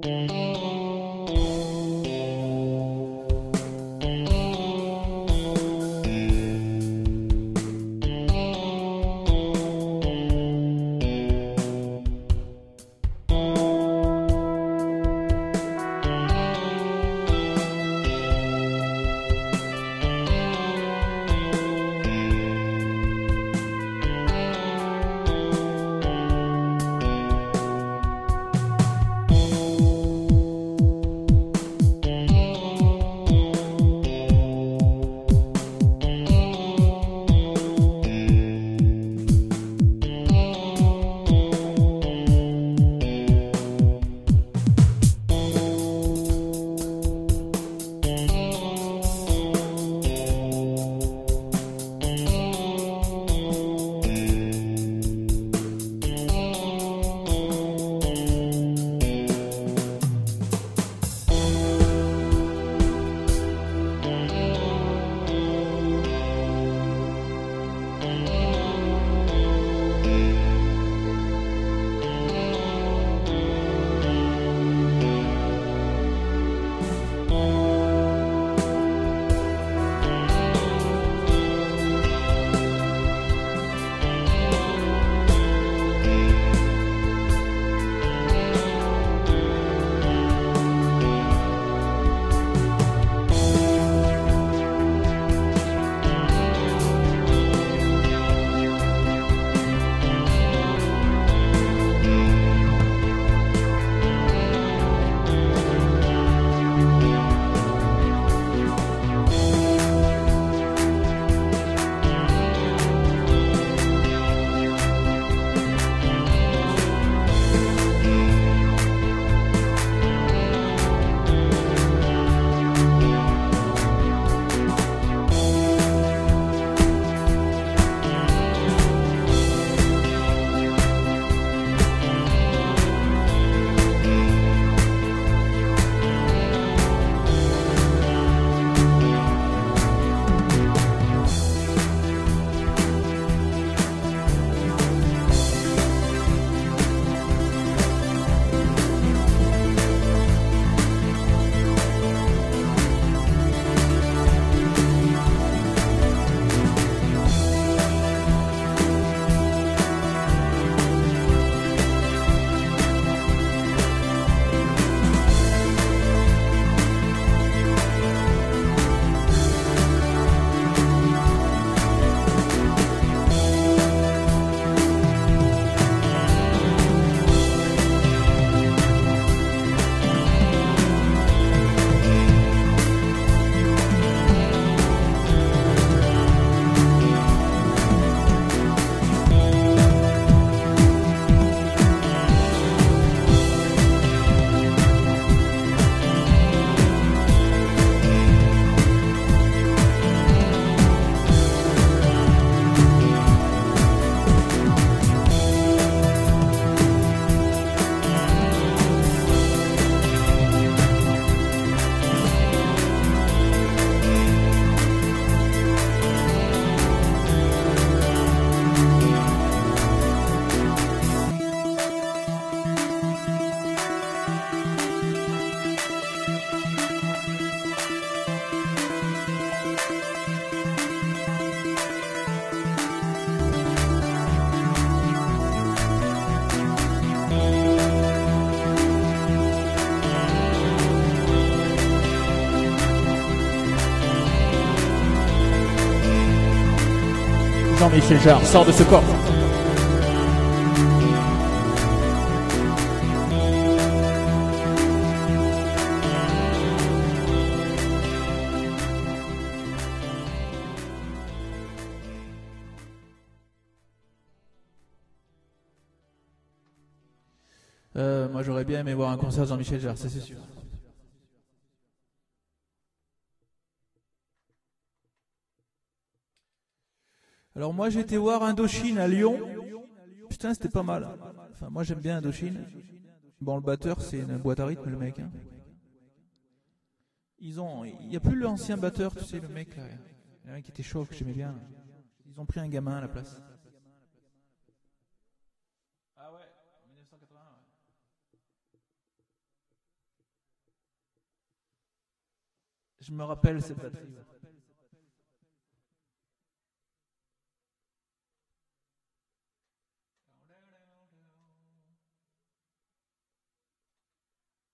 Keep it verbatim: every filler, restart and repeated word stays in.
Jean-Michel Jarre sort de ce corps. Euh, moi j'aurais bien aimé voir un concert de Jean-Michel Jarre, ça c'est sûr. Alors moi j'ai été voir Indochine à Lyon. Putain c'était pas mal. Enfin moi j'aime bien Indochine. Bon le batteur c'est une boîte à rythme le mec. Hein. Ils ont, il y a plus l'ancien batteur, tu sais le mec là. Il y en a un qui était chaud que j'aimais bien. Ils ont pris un gamin à la place. Ah ouais, mille neuf cent quatre-vingt-un. Ouais. Je me rappelle cette batterie. Ouais.